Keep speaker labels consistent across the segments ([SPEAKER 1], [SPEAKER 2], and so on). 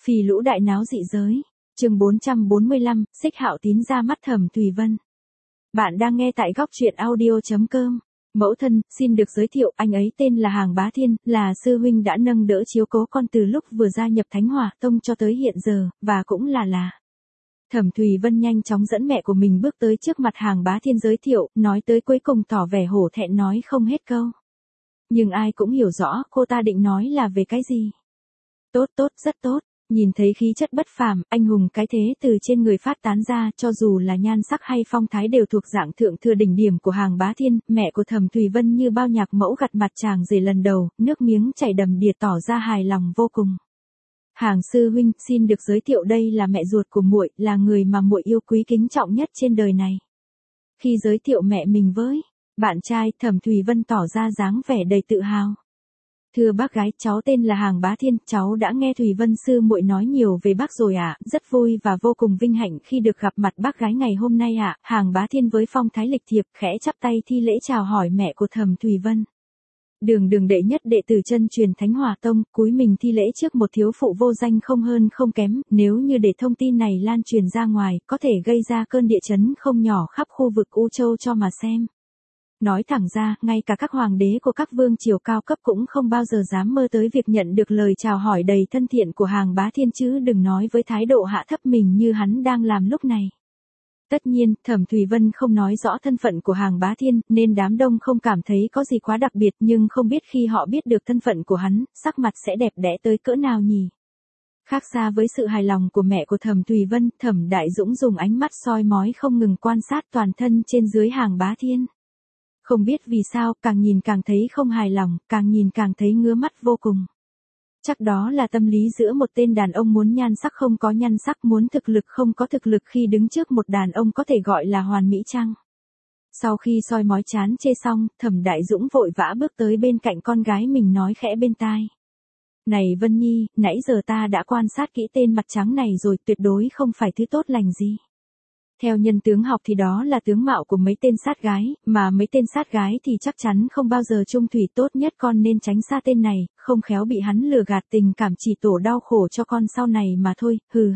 [SPEAKER 1] Phì lũ đại náo dị giới. Chương 445, Xích Hạo Tín ra mắt Thẩm Thùy Vân. Bạn đang nghe tại góc truyện audio.com. Mẫu thân, xin được giới thiệu, anh ấy tên là Hàng Bá Thiên, là sư huynh đã nâng đỡ chiếu cố con từ lúc vừa gia nhập Thánh Hỏa Tông cho tới hiện giờ, và cũng là. Thẩm Thùy Vân nhanh chóng dẫn mẹ của mình bước tới trước mặt Hàng Bá Thiên giới thiệu, nói tới cuối cùng tỏ vẻ hổ thẹn nói không hết câu. Nhưng ai cũng hiểu rõ cô ta định nói là về cái gì. Tốt, rất tốt. Nhìn thấy khí chất bất phàm, anh hùng cái thế từ trên người phát tán ra, cho dù là nhan sắc hay phong thái đều thuộc dạng thượng thừa đỉnh điểm của Hàng Bá Thiên, mẹ của Thẩm Thùy Vân như bao nhạc mẫu gặt mặt chàng rể lần đầu, nước miếng chảy đầm đìa tỏ ra hài lòng vô cùng. Hàng sư huynh, xin được giới thiệu đây là mẹ ruột của muội, là người mà muội yêu quý kính trọng nhất trên đời này. Khi giới thiệu mẹ mình với bạn trai, Thẩm Thùy Vân tỏ ra dáng vẻ đầy tự hào. Thưa bác gái, cháu tên là Hàng Bá Thiên, cháu đã nghe Thùy Vân sư muội nói nhiều về bác rồi ạ, rất vui và vô cùng vinh hạnh khi được gặp mặt bác gái ngày hôm nay ạ. Hàng Bá Thiên với phong thái lịch thiệp, khẽ chắp tay thi lễ chào hỏi mẹ của Thẩm Thùy Vân. Đường đệ nhất đệ tử chân truyền Thánh Hỏa Tông, cúi mình thi lễ trước một thiếu phụ vô danh không hơn không kém, nếu như để thông tin này lan truyền ra ngoài, có thể gây ra cơn địa chấn không nhỏ khắp khu vực U Châu cho mà xem. Nói thẳng ra, ngay cả các hoàng đế của các vương triều cao cấp cũng không bao giờ dám mơ tới việc nhận được lời chào hỏi đầy thân thiện của Hàng Bá Thiên, chứ đừng nói với thái độ hạ thấp mình như hắn đang làm lúc này. Tất nhiên, Thẩm Thùy Vân không nói rõ thân phận của Hàng Bá Thiên, nên đám đông không cảm thấy có gì quá đặc biệt, nhưng không biết khi họ biết được thân phận của hắn, sắc mặt sẽ đẹp đẽ tới cỡ nào nhỉ? Khác xa với sự hài lòng của mẹ của Thẩm Thùy Vân, Thẩm Đại Dũng dùng ánh mắt soi mói không ngừng quan sát toàn thân trên dưới Hàng Bá Thiên. Không biết vì sao, càng nhìn càng thấy không hài lòng, càng nhìn càng thấy ngứa mắt vô cùng. Chắc đó là tâm lý giữa một tên đàn ông muốn nhan sắc không có nhan sắc, muốn thực lực không có thực lực khi đứng trước một đàn ông có thể gọi là hoàn mỹ chăng? Sau khi soi mói chán chê xong, Thẩm Đại Dũng vội vã bước tới bên cạnh con gái mình nói khẽ bên tai. Này Vân Nhi, nãy giờ ta đã quan sát kỹ tên mặt trắng này rồi, tuyệt đối không phải thứ tốt lành gì. Theo nhân tướng học thì đó là tướng mạo của mấy tên sát gái, mà mấy tên sát gái thì chắc chắn không bao giờ chung thủy, tốt nhất con nên tránh xa tên này, không khéo bị hắn lừa gạt tình cảm chỉ tổ đau khổ cho con sau này mà thôi, hừ.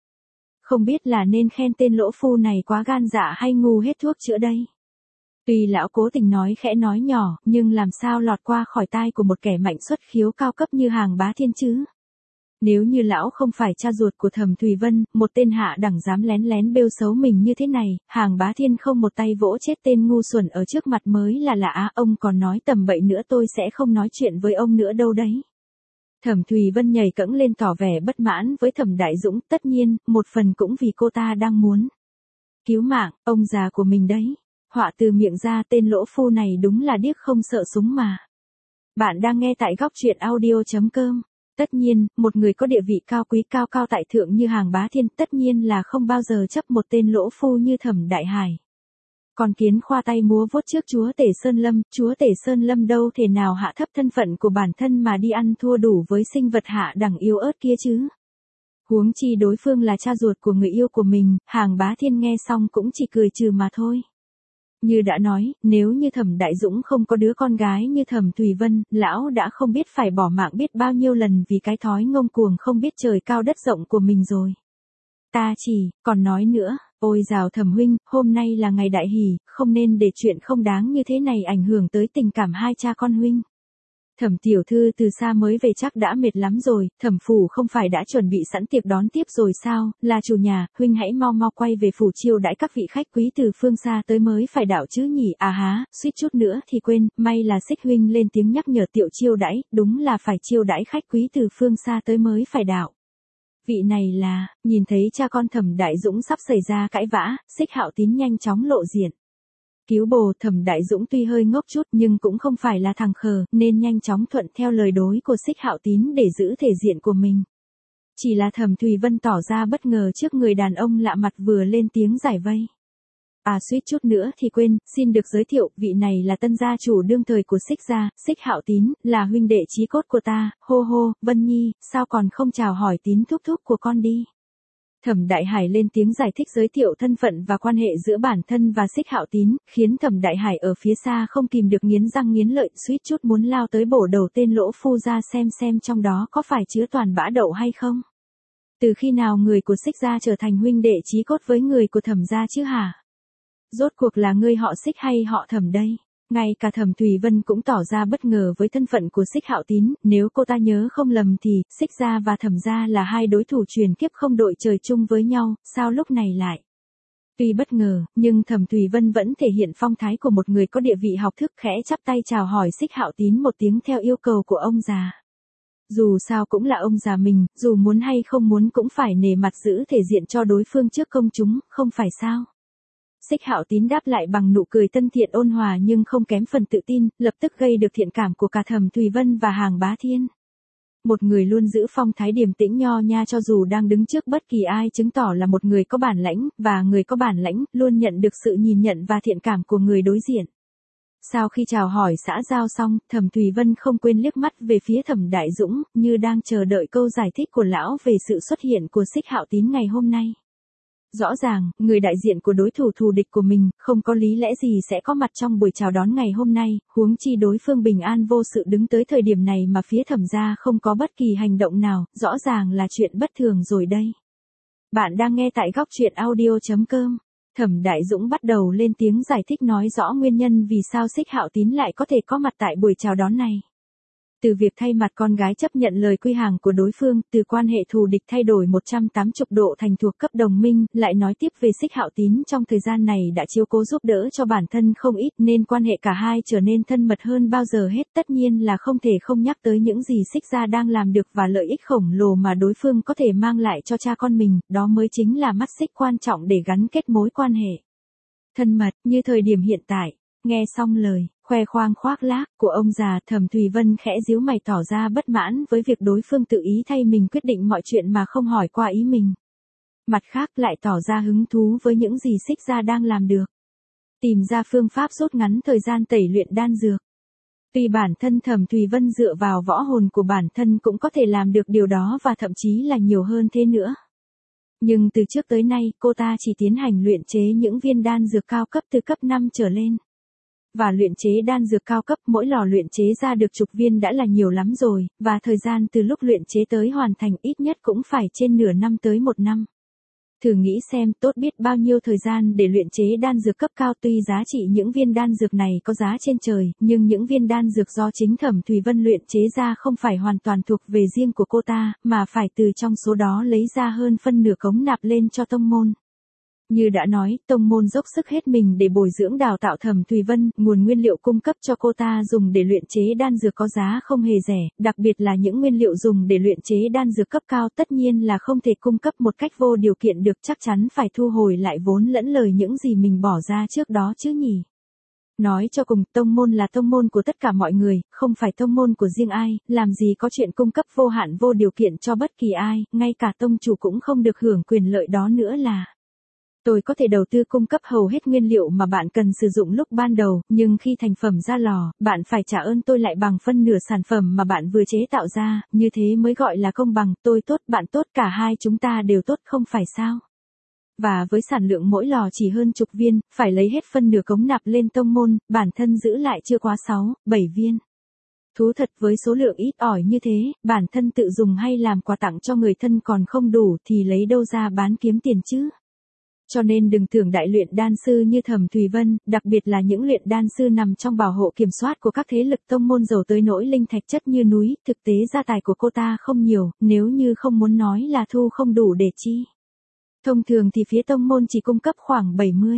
[SPEAKER 1] Không biết là nên khen tên lỗ phu này quá gan dạ hay ngu hết thuốc chữa đây. Tuy lão cố tình nói khẽ nói nhỏ, nhưng làm sao lọt qua khỏi tai của một kẻ mạnh xuất khiếu cao cấp như Hàng Bá Thiên chứ? Nếu như lão không phải cha ruột của Thẩm Thùy Vân, một tên hạ đẳng dám lén lén bêu xấu mình như thế này, Hàng Bá Thiên không một tay vỗ chết tên ngu xuẩn ở trước mặt mới là lạ. Ông còn nói tầm bậy nữa, tôi sẽ không nói chuyện với ông nữa đâu đấy. Thẩm Thùy Vân nhảy cẫng lên tỏ vẻ bất mãn với Thẩm Đại Dũng, tất nhiên, một phần cũng vì cô ta đang muốn cứu mạng ông già của mình đấy. Họa từ miệng ra, tên lỗ phu này đúng là điếc không sợ súng mà. Bạn đang nghe tại góc truyện audio.com. Tất nhiên, một người có địa vị cao quý cao tại thượng như Hàng Bá Thiên tất nhiên là không bao giờ chấp một tên lỗ phu như Thẩm Đại Hải. Con kiến khoa tay múa vuốt trước chúa tể Sơn Lâm đâu thể nào hạ thấp thân phận của bản thân mà đi ăn thua đủ với sinh vật hạ đẳng yếu ớt kia chứ. Huống chi đối phương là cha ruột của người yêu của mình, Hàng Bá Thiên nghe xong cũng chỉ cười trừ mà thôi. Như đã nói, nếu như Thẩm Đại Dũng không có đứa con gái như Thẩm Thùy Vân, lão đã không biết phải bỏ mạng biết bao nhiêu lần vì cái thói ngông cuồng không biết trời cao đất rộng của mình rồi. Ta chỉ, còn nói nữa, ôi dào Thẩm huynh, hôm nay là ngày đại hỷ, không nên để chuyện không đáng như thế này ảnh hưởng tới tình cảm hai cha con huynh. Thẩm tiểu thư từ xa mới về chắc đã mệt lắm rồi, Thẩm phủ không phải đã chuẩn bị sẵn tiệc đón tiếp rồi sao, là chủ nhà, huynh hãy mau quay về phủ chiêu đãi các vị khách quý từ phương xa tới mới phải đạo chứ nhỉ. À há, suýt chút nữa thì quên, may là Xích huynh lên tiếng nhắc nhở tiểu chiêu đãi, đúng là phải chiêu đãi khách quý từ phương xa tới mới phải đạo. Vị này là, nhìn thấy cha con Thẩm Đại Dũng sắp xảy ra cãi vã, Xích Hạo Tín nhanh chóng lộ diện. Cứu bồ. Thẩm Đại Dũng tuy hơi ngốc chút nhưng cũng không phải là thằng khờ, nên nhanh chóng thuận theo lời đối của Xích Hạo Tín để giữ thể diện của mình. Chỉ là Thẩm Thùy Vân tỏ ra bất ngờ trước người đàn ông lạ mặt vừa lên tiếng giải vây. À suýt chút nữa thì quên, xin được giới thiệu, vị này là tân gia chủ đương thời của Xích gia, Xích Hạo Tín, là huynh đệ chí cốt của ta. Hô, Vân Nhi, sao còn không chào hỏi Tín thúc của con đi. Thẩm Đại Hải lên tiếng giải thích giới thiệu thân phận và quan hệ giữa bản thân và Xích Hạo Tín, khiến Thẩm Đại Hải ở phía xa không kìm được nghiến răng nghiến lợi, suýt chút muốn lao tới bổ đầu tên lỗ phu ra xem trong đó có phải chứa toàn bã đậu hay không. Từ khi nào người của Xích gia trở thành huynh đệ chí cốt với người của Thẩm gia chứ hả? Rốt cuộc là ngươi họ Xích hay họ Thẩm đây? Ngay cả Thẩm Thùy Vân cũng tỏ ra bất ngờ với thân phận của Xích Hạo Tín, nếu cô ta nhớ không lầm thì, Xích gia và Thẩm gia là hai đối thủ truyền kiếp không đội trời chung với nhau, sao lúc này lại? Tuy bất ngờ, nhưng Thẩm Thùy Vân vẫn thể hiện phong thái của một người có địa vị học thức, khẽ chắp tay chào hỏi Xích Hạo Tín một tiếng theo yêu cầu của ông già. Dù sao cũng là ông già mình, dù muốn hay không muốn cũng phải nể mặt giữ thể diện cho đối phương trước công chúng, không phải sao? Xích Hạo Tín đáp lại bằng nụ cười thân thiện ôn hòa nhưng không kém phần tự tin, lập tức gây được thiện cảm của cả Thẩm Thùy Vân và Hàng Bá Thiên. Một người luôn giữ phong thái điềm tĩnh nho nha cho dù đang đứng trước bất kỳ ai chứng tỏ là một người có bản lãnh, và người có bản lãnh luôn nhận được sự nhìn nhận và thiện cảm của người đối diện. Sau khi chào hỏi xã giao xong, Thẩm Thùy Vân không quên liếc mắt về phía Thẩm Đại Dũng, như đang chờ đợi câu giải thích của lão về sự xuất hiện của Xích Hạo Tín ngày hôm nay. Rõ ràng, người đại diện của đối thủ thù địch của mình, không có lý lẽ gì sẽ có mặt trong buổi chào đón ngày hôm nay, huống chi đối phương bình an vô sự đứng tới thời điểm này mà phía Thẩm gia không có bất kỳ hành động nào, rõ ràng là chuyện bất thường rồi đây. Bạn đang nghe tại góc truyện audio.com. Thẩm Đại Dũng bắt đầu lên tiếng giải thích nói rõ nguyên nhân vì sao Xích Hạo Tín lại có thể có mặt tại buổi chào đón này. Từ việc thay mặt con gái chấp nhận lời quy hàng của đối phương, từ quan hệ thù địch thay đổi 180 độ thành thuộc cấp đồng minh, lại nói tiếp về Xích Hạo Tín trong thời gian này đã chiếu cố giúp đỡ cho bản thân không ít nên quan hệ cả hai trở nên thân mật hơn bao giờ hết. Tất nhiên là không thể không nhắc tới những gì Xích gia đang làm được và lợi ích khổng lồ mà đối phương có thể mang lại cho cha con mình, đó mới chính là mắt xích quan trọng để gắn kết mối quan hệ thân mật như thời điểm hiện tại. Nghe xong lời khoe khoang khoác lác của ông già, Thẩm Thùy Vân khẽ díu mày tỏ ra bất mãn với việc đối phương tự ý thay mình quyết định mọi chuyện mà không hỏi qua ý mình. Mặt khác lại tỏ ra hứng thú với những gì Xích gia đang làm được. Tìm ra phương pháp rút ngắn thời gian tẩy luyện đan dược. Tuy bản thân Thẩm Thùy Vân dựa vào võ hồn của bản thân cũng có thể làm được điều đó và thậm chí là nhiều hơn thế nữa. Nhưng từ trước tới nay cô ta chỉ tiến hành luyện chế những viên đan dược cao cấp từ cấp 5 trở lên. Và luyện chế đan dược cao cấp mỗi lò luyện chế ra được chục viên đã là nhiều lắm rồi, và thời gian từ lúc luyện chế tới hoàn thành ít nhất cũng phải trên nửa năm tới 1 năm. Thử nghĩ xem tốt biết bao nhiêu thời gian để luyện chế đan dược cấp cao, tuy giá trị những viên đan dược này có giá trên trời, nhưng những viên đan dược do chính Thẩm Thùy Vân luyện chế ra không phải hoàn toàn thuộc về riêng của cô ta, mà phải từ trong số đó lấy ra hơn phân nửa cống nạp lên cho tông môn. Như đã nói, tông môn dốc sức hết mình để bồi dưỡng đào tạo Thẩm Thùy Vân, nguồn nguyên liệu cung cấp cho cô ta dùng để luyện chế đan dược có giá không hề rẻ, đặc biệt là những nguyên liệu dùng để luyện chế đan dược cấp cao tất nhiên là không thể cung cấp một cách vô điều kiện được, chắc chắn phải thu hồi lại vốn lẫn lời những gì mình bỏ ra trước đó chứ nhỉ. Nói cho cùng, tông môn là tông môn của tất cả mọi người, không phải tông môn của riêng ai, làm gì có chuyện cung cấp vô hạn vô điều kiện cho bất kỳ ai, ngay cả tông chủ cũng không được hưởng quyền lợi đó nữa là. Tôi có thể đầu tư cung cấp hầu hết nguyên liệu mà bạn cần sử dụng lúc ban đầu, nhưng khi thành phẩm ra lò, bạn phải trả ơn tôi lại bằng phân nửa sản phẩm mà bạn vừa chế tạo ra, như thế mới gọi là công bằng, tôi tốt, bạn tốt, cả hai chúng ta đều tốt không phải sao? Và với sản lượng mỗi lò chỉ hơn chục viên, phải lấy hết phân nửa cống nạp lên tông môn, bản thân giữ lại chưa quá 6, 7 viên. Thú thật với số lượng ít ỏi như thế, bản thân tự dùng hay làm quà tặng cho người thân còn không đủ thì lấy đâu ra bán kiếm tiền chứ? Cho nên đừng tưởng đại luyện đan sư như Thẩm Thùy Vân, đặc biệt là những luyện đan sư nằm trong bảo hộ kiểm soát của các thế lực tông môn giàu tới nỗi linh thạch chất như núi, thực tế gia tài của cô ta không nhiều, nếu như không muốn nói là thu không đủ để chi. Thông thường thì phía tông môn chỉ cung cấp khoảng 70,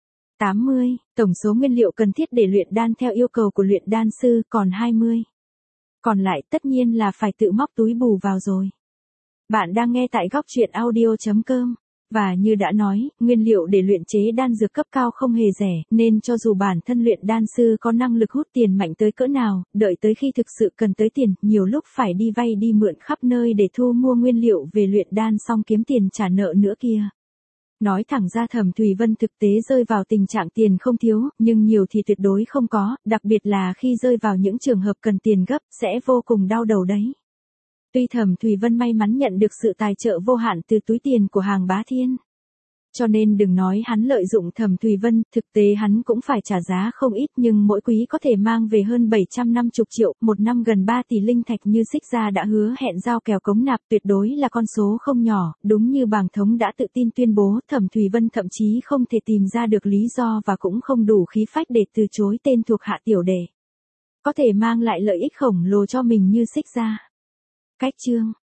[SPEAKER 1] 80, tổng số nguyên liệu cần thiết để luyện đan theo yêu cầu của luyện đan sư, còn 20. Còn lại tất nhiên là phải tự móc túi bù vào rồi. Bạn đang nghe tại góc truyện audio.com. Và như đã nói, nguyên liệu để luyện chế đan dược cấp cao không hề rẻ, nên cho dù bản thân luyện đan sư có năng lực hút tiền mạnh tới cỡ nào, đợi tới khi thực sự cần tới tiền, nhiều lúc phải đi vay đi mượn khắp nơi để thu mua nguyên liệu về luyện đan xong kiếm tiền trả nợ nữa kia. Nói thẳng ra Thẩm Thùy Vân thực tế rơi vào tình trạng tiền không thiếu, nhưng nhiều thì tuyệt đối không có, đặc biệt là khi rơi vào những trường hợp cần tiền gấp, sẽ vô cùng đau đầu đấy. Tuy Thẩm Thùy Vân may mắn nhận được sự tài trợ vô hạn từ túi tiền của Hàng Bá Thiên, Cho nên đừng nói hắn lợi dụng Thẩm Thùy Vân, thực tế hắn cũng phải trả giá không ít, nhưng mỗi quý có thể mang về hơn 750 triệu, một năm gần 3 tỷ linh thạch như Xích gia đã hứa hẹn giao kèo cống nạp, tuyệt đối là con số không nhỏ, đúng như Bàng Thống đã tự tin tuyên bố, Thẩm Thùy Vân thậm chí không thể tìm ra được lý do và cũng không đủ khí phách để từ chối tên thuộc hạ tiểu đệ. Có thể mang lại lợi ích khổng lồ cho mình như Xích gia. Cách chương